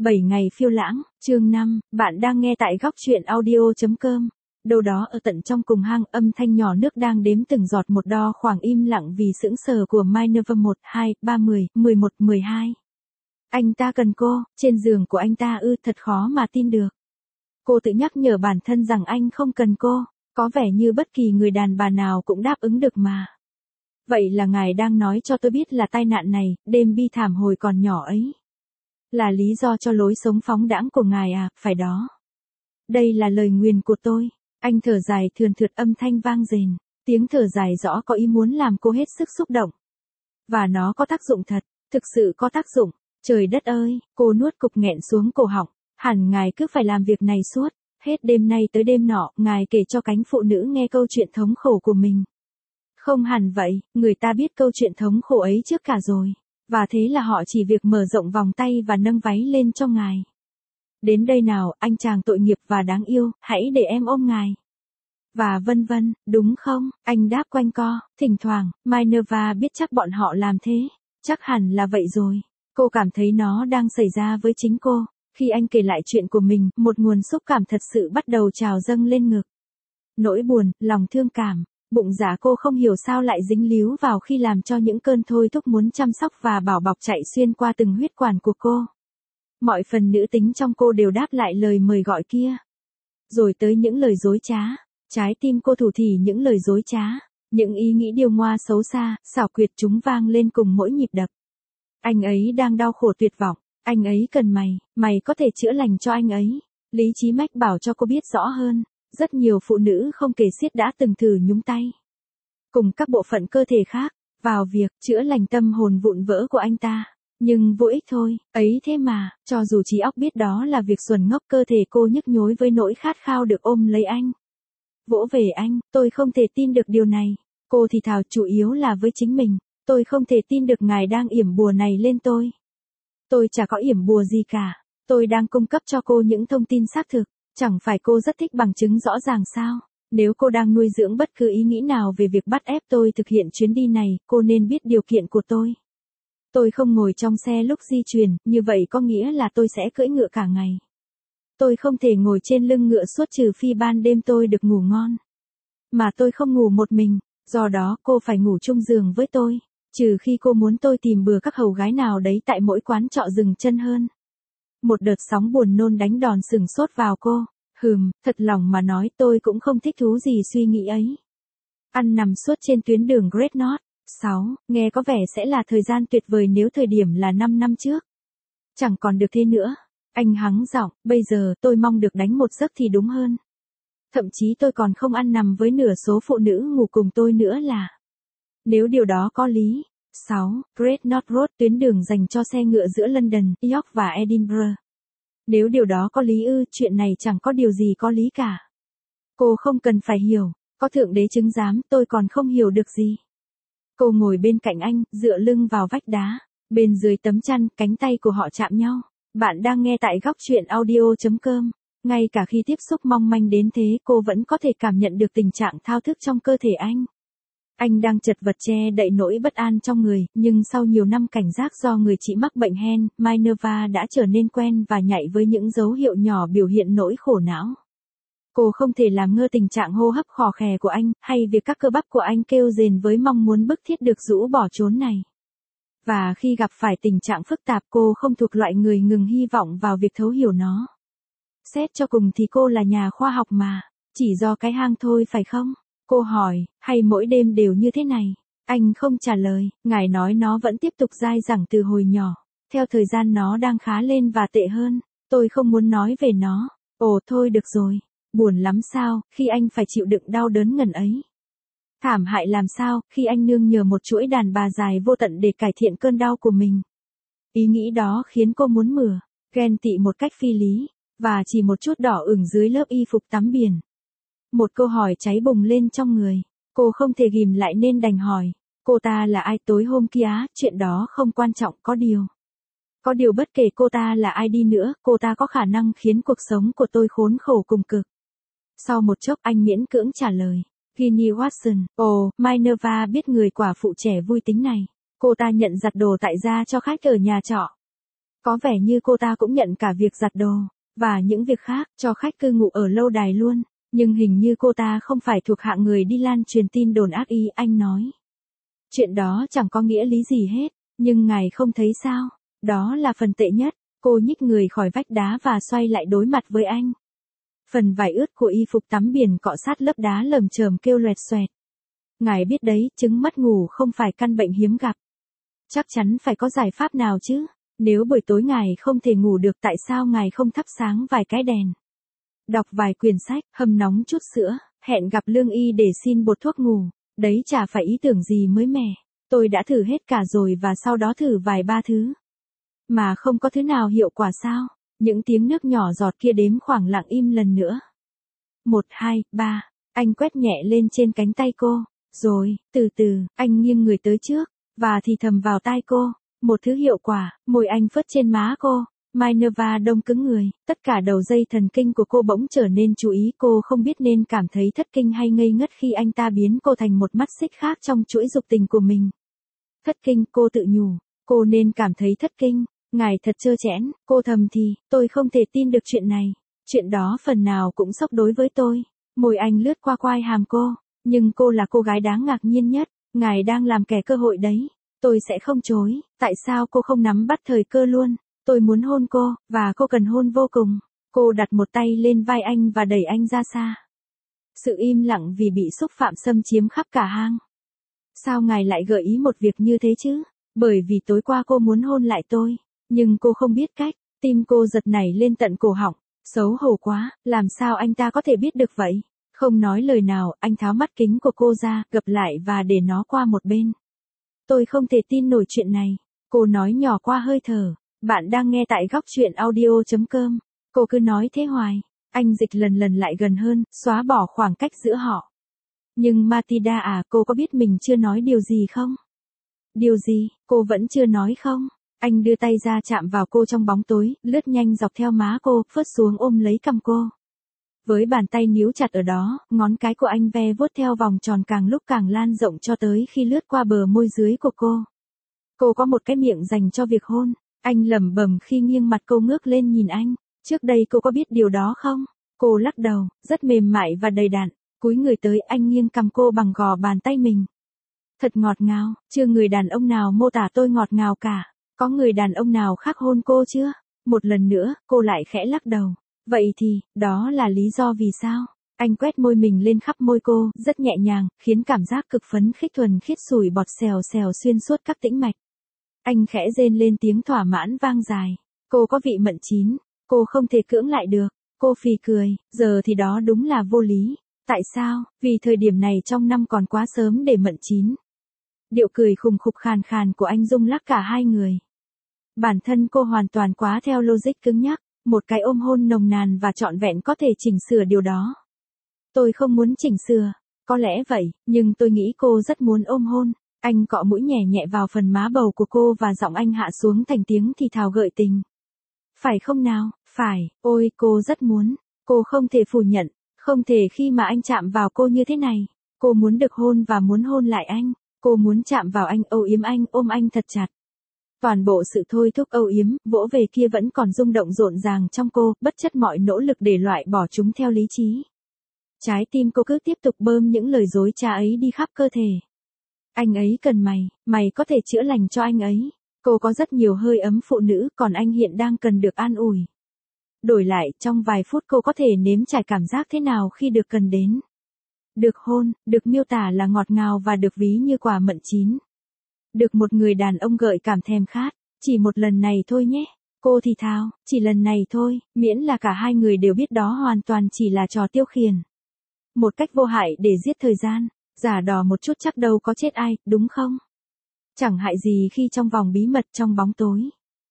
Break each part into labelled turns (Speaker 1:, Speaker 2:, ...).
Speaker 1: 7 ngày phiêu lãng, chương 5, bạn đang nghe tại góc truyện audio.com. Đâu đó ở tận trong cùng hang, âm thanh nhỏ nước đang đếm từng giọt một đo khoảng im lặng vì sững sờ của Minerva 1, 2, 3, 10, 11, 12. Anh ta cần cô, trên giường của anh ta thật khó mà tin được. Cô tự nhắc nhở bản thân rằng anh không cần cô, có vẻ như bất kỳ người đàn bà nào cũng đáp ứng được mà. Vậy là ngài đang nói cho tôi biết là tai nạn này, đêm bi thảm hồi còn nhỏ ấy, là lý do cho lối sống phóng đãng của ngài à, phải đó. Đây là lời nguyền của tôi. Anh thở dài thườn thượt, âm thanh vang rền, tiếng thở dài rõ có ý muốn làm cô hết sức xúc động. Và nó có tác dụng thật, thực sự có tác dụng. Trời đất ơi, cô nuốt cục nghẹn xuống cổ họng, hẳn ngài cứ phải làm việc này suốt, hết đêm nay tới đêm nọ, ngài kể cho cánh phụ nữ nghe câu chuyện thống khổ của mình. Không hẳn vậy, người ta biết câu chuyện thống khổ ấy trước cả rồi. Và thế là họ chỉ việc mở rộng vòng tay và nâng váy lên cho ngài. Đến đây nào, anh chàng tội nghiệp và đáng yêu, hãy để em ôm ngài. Và vân vân, đúng không? Anh đáp quanh co, thỉnh thoảng, Minerva biết chắc bọn họ làm thế. Chắc hẳn là vậy rồi. Cô cảm thấy nó đang xảy ra với chính cô. Khi anh kể lại chuyện của mình, một nguồn xúc cảm thật sự bắt đầu trào dâng lên ngực. Nỗi buồn, lòng thương cảm. Bụng dạ cô không hiểu sao lại dính líu vào khi làm cho những cơn thôi thúc muốn chăm sóc và bảo bọc chạy xuyên qua từng huyết quản của cô. Mọi phần nữ tính trong cô đều đáp lại lời mời gọi kia. Rồi tới những lời dối trá. Trái tim cô thủ thỉ những lời dối trá. Những ý nghĩ điêu ngoa xấu xa, xảo quyệt chúng vang lên cùng mỗi nhịp đập. Anh ấy đang đau khổ tuyệt vọng. Anh ấy cần mày có thể chữa lành cho anh ấy. Lý trí mách bảo cho cô biết rõ hơn. Rất nhiều phụ nữ không kể xiết đã từng thử nhúng tay cùng các bộ phận cơ thể khác vào việc chữa lành tâm hồn vụn vỡ của anh ta. Nhưng vô ích thôi, ấy thế mà, cho dù trí óc biết đó là việc xuẩn ngốc, cơ thể cô nhức nhối với nỗi khát khao được ôm lấy anh. Vỗ về anh, tôi không thể tin được điều này. Cô thì thào, chủ yếu là với chính mình. Tôi không thể tin được ngài đang yểm bùa này lên tôi. Tôi chả có yểm bùa gì cả. Tôi đang cung cấp cho cô những thông tin xác thực. Chẳng phải cô rất thích bằng chứng rõ ràng sao? Nếu cô đang nuôi dưỡng bất cứ ý nghĩ nào về việc bắt ép tôi thực hiện chuyến đi này, cô nên biết điều kiện của tôi. Tôi không ngồi trong xe lúc di chuyển, như vậy có nghĩa là tôi sẽ cưỡi ngựa cả ngày. Tôi không thể ngồi trên lưng ngựa suốt trừ phi ban đêm tôi được ngủ ngon. Mà tôi không ngủ một mình, do đó cô phải ngủ chung giường với tôi. Trừ khi cô muốn tôi tìm bừa các hầu gái nào đấy tại mỗi quán trọ dừng chân hơn. Một đợt sóng buồn nôn đánh đòn sừng sốt vào cô. Thật lòng mà nói tôi cũng không thích thú gì suy nghĩ ấy. Ăn nằm suốt trên tuyến đường Great North 6, nghe có vẻ sẽ là thời gian tuyệt vời nếu thời điểm là 5 năm trước. Chẳng còn được thế nữa. Anh hắng giọng, bây giờ tôi mong được đánh một giấc thì đúng hơn. Thậm chí tôi còn không ăn nằm với nửa số phụ nữ ngủ cùng tôi nữa là. Nếu điều đó có lý. 6. Great North Road, tuyến đường dành cho xe ngựa giữa London, York và Edinburgh. Nếu điều đó có lý chuyện này chẳng có điều gì có lý cả. Cô không cần phải hiểu, có thượng đế chứng giám, tôi còn không hiểu được gì. Cô ngồi bên cạnh anh, dựa lưng vào vách đá, bên dưới tấm chăn, cánh tay của họ chạm nhau. Bạn đang nghe tại góc truyện audio.com. Ngay cả khi tiếp xúc mong manh đến thế, cô vẫn có thể cảm nhận được tình trạng thao thức trong cơ thể anh. Anh đang chật vật che đậy nỗi bất an trong người, nhưng sau nhiều năm cảnh giác do người chị mắc bệnh hen, Minerva đã trở nên quen và nhạy với những dấu hiệu nhỏ biểu hiện nỗi khổ não. Cô không thể làm ngơ tình trạng hô hấp khò khè của anh, hay việc các cơ bắp của anh kêu rền với mong muốn bức thiết được rũ bỏ chốn này. Và khi gặp phải tình trạng phức tạp, cô không thuộc loại người ngừng hy vọng vào việc thấu hiểu nó. Xét cho cùng thì cô là nhà khoa học mà, chỉ do cái hang thôi phải không? Cô hỏi, hay mỗi đêm đều như thế này? Anh không trả lời, ngài nói nó vẫn tiếp tục dai dẳng từ hồi nhỏ. Theo thời gian nó đang khá lên và tệ hơn. Tôi không muốn nói về nó. Ồ thôi được rồi. Buồn lắm sao, khi anh phải chịu đựng đau đớn ngần ấy. Thảm hại làm sao, khi anh nương nhờ một chuỗi đàn bà dài vô tận để cải thiện cơn đau của mình. Ý nghĩ đó khiến cô muốn mửa, ghen tị một cách phi lý, và chỉ một chút đỏ ửng dưới lớp y phục tắm biển. Một câu hỏi cháy bùng lên trong người. Cô không thể ghim lại nên đành hỏi. Cô ta là ai tối hôm kia? Chuyện đó không quan trọng, có điều bất kể cô ta là ai đi nữa, cô ta có khả năng khiến cuộc sống của tôi khốn khổ cùng cực. Sau một chốc anh miễn cưỡng trả lời. Ginny Watson. Ồ, Minerva biết người quả phụ trẻ vui tính này. Cô ta nhận giặt đồ tại gia cho khách ở nhà trọ. Có vẻ như cô ta cũng nhận cả việc giặt đồ, và những việc khác, cho khách cư ngụ ở lâu đài luôn. Nhưng hình như cô ta không phải thuộc hạng người đi lan truyền tin đồn ác ý, anh nói. Chuyện đó chẳng có nghĩa lý gì hết, nhưng ngài không thấy sao? Đó là phần tệ nhất. Cô nhích người khỏi vách đá và xoay lại đối mặt với anh. Phần vải ướt của y phục tắm biển cọ sát lớp đá lởm chởm kêu loẹt xoẹt. Ngài biết đấy, chứng mất ngủ không phải căn bệnh hiếm gặp. Chắc chắn phải có giải pháp nào chứ. Nếu buổi tối ngài không thể ngủ được, tại sao ngài không thắp sáng vài cái đèn? Đọc vài quyển sách, hâm nóng chút sữa, hẹn gặp lương y để xin bột thuốc ngủ. Đấy chả phải ý tưởng gì mới mẻ. Tôi đã thử hết cả rồi và sau đó thử vài ba thứ. Mà không có thứ nào hiệu quả sao? Những tiếng nước nhỏ giọt kia đếm khoảng lặng im lần nữa. 1, 2, 3. Anh quét nhẹ lên trên cánh tay cô. Rồi, từ từ, anh nghiêng người tới trước, và thì thầm vào tai cô. Một thứ hiệu quả, môi anh phớt trên má cô. Minerva đông cứng người, tất cả đầu dây thần kinh của cô bỗng trở nên chú ý. Cô không biết nên cảm thấy thất kinh hay ngây ngất khi anh ta biến cô thành một mắt xích khác trong chuỗi dục tình của mình. Thất kinh, cô tự nhủ. Cô nên cảm thấy thất kinh. Ngài thật trơ trẽn, cô thầm thì, tôi không thể tin được chuyện này. Chuyện đó phần nào cũng sốc đối với tôi. Môi anh lướt qua quai hàm cô. Nhưng cô là cô gái đáng ngạc nhiên nhất. Ngài đang làm kẻ cơ hội đấy. Tôi sẽ không chối. Tại sao cô không nắm bắt thời cơ luôn? Tôi muốn hôn cô, và cô cần hôn vô cùng. Cô đặt một tay lên vai anh và đẩy anh ra xa. Sự im lặng vì bị xúc phạm xâm chiếm khắp cả hang. Sao ngài lại gợi ý một việc như thế chứ? Bởi vì tối qua cô muốn hôn lại tôi. Nhưng cô không biết cách. Tim cô giật nảy lên tận cổ họng. Xấu hổ quá, làm sao anh ta có thể biết được vậy? Không nói lời nào, anh tháo mắt kính của cô ra, gập lại và để nó qua một bên. Tôi không thể tin nổi chuyện này. Cô nói nhỏ qua hơi thở. Bạn đang nghe tại góc truyện audio.com. Cô cứ nói thế hoài. Anh dịch lần lại gần hơn, xóa bỏ khoảng cách giữa họ. Nhưng Matilda à, cô có biết mình chưa nói điều gì không? Điều gì, cô vẫn chưa nói không? Anh đưa tay ra chạm vào cô trong bóng tối, lướt nhanh dọc theo má cô, phớt xuống ôm lấy cằm cô. Với bàn tay níu chặt ở đó, ngón cái của anh ve vuốt theo vòng tròn càng lúc càng lan rộng cho tới khi lướt qua bờ môi dưới của cô. Cô có một cái miệng dành cho việc hôn. Anh lẩm bẩm khi nghiêng mặt cô ngước lên nhìn anh. Trước đây cô có biết điều đó không? Cô lắc đầu, rất mềm mại và đầy đặn. Cúi người tới, anh nghiêng cằm cô bằng gò bàn tay mình. Thật ngọt ngào, chưa người đàn ông nào mô tả tôi ngọt ngào cả. Có người đàn ông nào khác hôn cô chưa? Một lần nữa, cô lại khẽ lắc đầu. Vậy thì, đó là lý do vì sao? Anh quét môi mình lên khắp môi cô, rất nhẹ nhàng, khiến cảm giác cực phấn khích thuần khiết sủi bọt xèo xèo xuyên suốt các tĩnh mạch. Anh khẽ rên lên tiếng thỏa mãn vang dài. Cô có vị mận chín, cô không thể cưỡng lại được. Cô phì cười, giờ thì đó đúng là vô lý. Tại sao? Vì thời điểm này trong năm còn quá sớm để mận chín. Điệu cười khùng khục khàn khàn của anh rung lắc cả hai người. Bản thân cô hoàn toàn quá theo logic cứng nhắc. Một cái ôm hôn nồng nàn và trọn vẹn có thể chỉnh sửa điều đó. Tôi không muốn chỉnh sửa. Có lẽ vậy, nhưng tôi nghĩ cô rất muốn ôm hôn. Anh cọ mũi nhẹ nhẹ vào phần má bầu của cô và giọng anh hạ xuống thành tiếng thì thào gợi tình. Phải không nào? Phải, ôi cô rất muốn. Cô không thể phủ nhận. Không thể khi mà anh chạm vào cô như thế này. Cô muốn được hôn và muốn hôn lại anh. Cô muốn chạm vào anh, âu yếm anh, ôm anh thật chặt. Toàn bộ sự thôi thúc âu yếm, vỗ về kia vẫn còn rung động rộn ràng trong cô, bất chấp mọi nỗ lực để loại bỏ chúng theo lý trí. Trái tim cô cứ tiếp tục bơm những lời dối trá ấy đi khắp cơ thể. Anh ấy cần mày, mày có thể chữa lành cho anh ấy. Cô có rất nhiều hơi ấm phụ nữ, còn anh hiện đang cần được an ủi. Đổi lại, trong vài phút cô có thể nếm trải cảm giác thế nào khi được cần đến. Được hôn, được miêu tả là ngọt ngào và được ví như quả mận chín. Được một người đàn ông gợi cảm thèm khát. Chỉ một lần này thôi nhé. Cô thì thào, chỉ lần này thôi, miễn là cả hai người đều biết đó hoàn toàn chỉ là trò tiêu khiển. Một cách vô hại để giết thời gian. Giả đò một chút chắc đâu có chết ai, đúng không? Chẳng hại gì khi trong vòng bí mật trong bóng tối.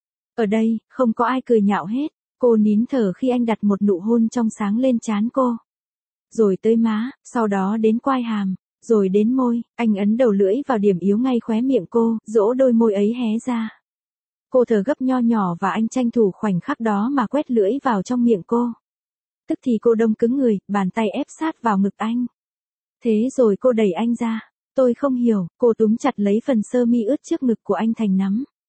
Speaker 1: Ở đây, không có ai cười nhạo hết. Cô nín thở khi anh đặt một nụ hôn trong sáng lên trán cô. Rồi tới má, sau đó đến quai hàm, rồi đến môi. Anh ấn đầu lưỡi vào điểm yếu ngay khóe miệng cô, dỗ đôi môi ấy hé ra. Cô thở gấp nho nhỏ và anh tranh thủ khoảnh khắc đó mà quét lưỡi vào trong miệng cô. Tức thì cô đông cứng người, bàn tay ép sát vào ngực anh. Thế rồi cô đẩy anh ra. Tôi không hiểu, cô túm chặt lấy phần sơ mi ướt trước ngực của anh thành nắm.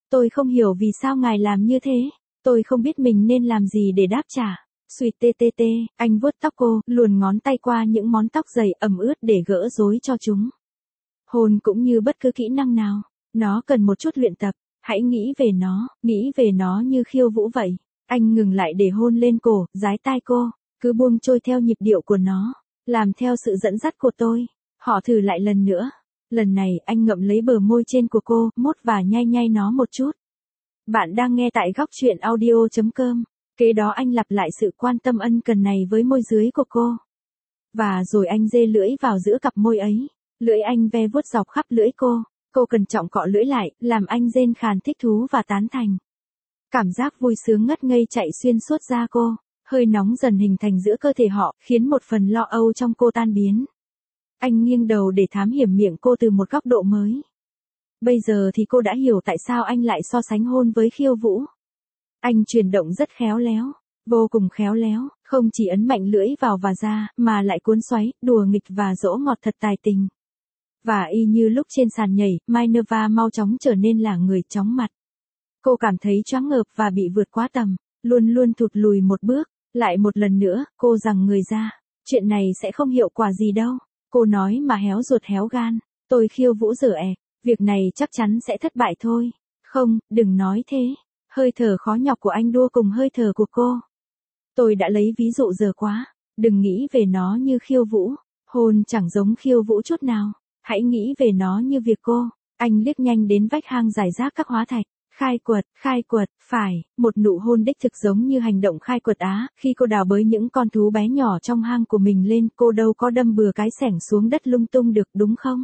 Speaker 1: Tôi không hiểu vì sao ngài làm như thế. Tôi không biết mình nên làm gì để đáp trả. Sweet ttt, anh vuốt tóc cô, luồn ngón tay qua những món tóc dày ẩm ướt để gỡ rối cho chúng. Hôn cũng như bất cứ kỹ năng nào, nó cần một chút luyện tập. Hãy nghĩ về nó như khiêu vũ vậy. Anh ngừng lại để hôn lên cổ, dái tai cô, cứ buông trôi theo nhịp điệu của nó, làm theo sự dẫn dắt của tôi. Họ thử lại lần nữa. Lần này anh ngậm lấy bờ môi trên của cô, mốt và nhai nhai nó một chút. Bạn đang nghe tại góc truyện audio.com. Kế đó anh lặp lại sự quan tâm ân cần này với môi dưới của cô. Và rồi anh dê lưỡi vào giữa cặp môi ấy. Lưỡi anh ve vuốt dọc khắp lưỡi cô. Cô cẩn trọng cọ lưỡi lại, làm anh rên khàn thích thú và tán thành. Cảm giác vui sướng ngất ngây chạy xuyên suốt da cô. Hơi nóng dần hình thành giữa cơ thể họ, khiến một phần lo âu trong cô tan biến. Anh nghiêng đầu để thám hiểm miệng cô từ một góc độ mới. Bây giờ thì cô đã hiểu tại sao anh lại so sánh hôn với khiêu vũ. Anh chuyển động rất khéo léo, vô cùng khéo léo, không chỉ ấn mạnh lưỡi vào và ra, mà lại cuốn xoáy, đùa nghịch và dỗ ngọt thật tài tình. Và y như lúc trên sàn nhảy, Minerva mau chóng trở nên là người chóng mặt. Cô cảm thấy choáng ngợp và bị vượt quá tầm, luôn luôn thụt lùi một bước. Lại một lần nữa, cô giằng người ra. Chuyện này sẽ không hiệu quả gì đâu. Cô nói mà héo ruột héo gan. Tôi khiêu vũ dở ẹc. Việc này chắc chắn sẽ thất bại thôi. Không, đừng nói thế. Hơi thở khó nhọc của anh đua cùng hơi thở của cô. Tôi đã lấy ví dụ giờ quá. Đừng nghĩ về nó như khiêu vũ. Hôn chẳng giống khiêu vũ chút nào. Hãy nghĩ về nó như việc cô. Anh liếc nhanh đến vách hang rải rác các hóa thạch. Khai quật, phải, một nụ hôn đích thực giống như hành động khai quật á, khi cô đào bới những con thú bé nhỏ trong hang của mình lên, cô đâu có đâm bừa cái xẻng xuống đất lung tung được đúng không?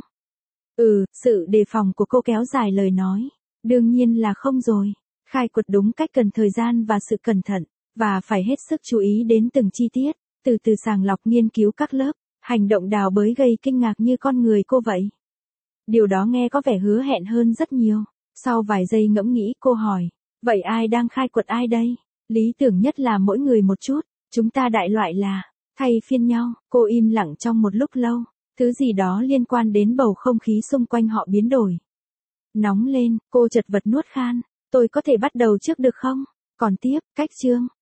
Speaker 1: Sự đề phòng của cô kéo dài lời nói. Đương nhiên là không rồi. Khai quật đúng cách cần thời gian và sự cẩn thận, và phải hết sức chú ý đến từng chi tiết, từ từ sàng lọc nghiên cứu các lớp, hành động đào bới gây kinh ngạc như con người cô vậy. Điều đó nghe có vẻ hứa hẹn hơn rất nhiều. Sau vài giây ngẫm nghĩ cô hỏi, vậy ai đang khai quật ai đây? Lý tưởng nhất là mỗi người một chút, chúng ta đại loại là, thay phiên nhau. Cô im lặng trong một lúc lâu, thứ gì đó liên quan đến bầu không khí xung quanh họ biến đổi. Nóng lên, cô chật vật nuốt khan, tôi có thể bắt đầu trước được không? Còn tiếp, cách chương.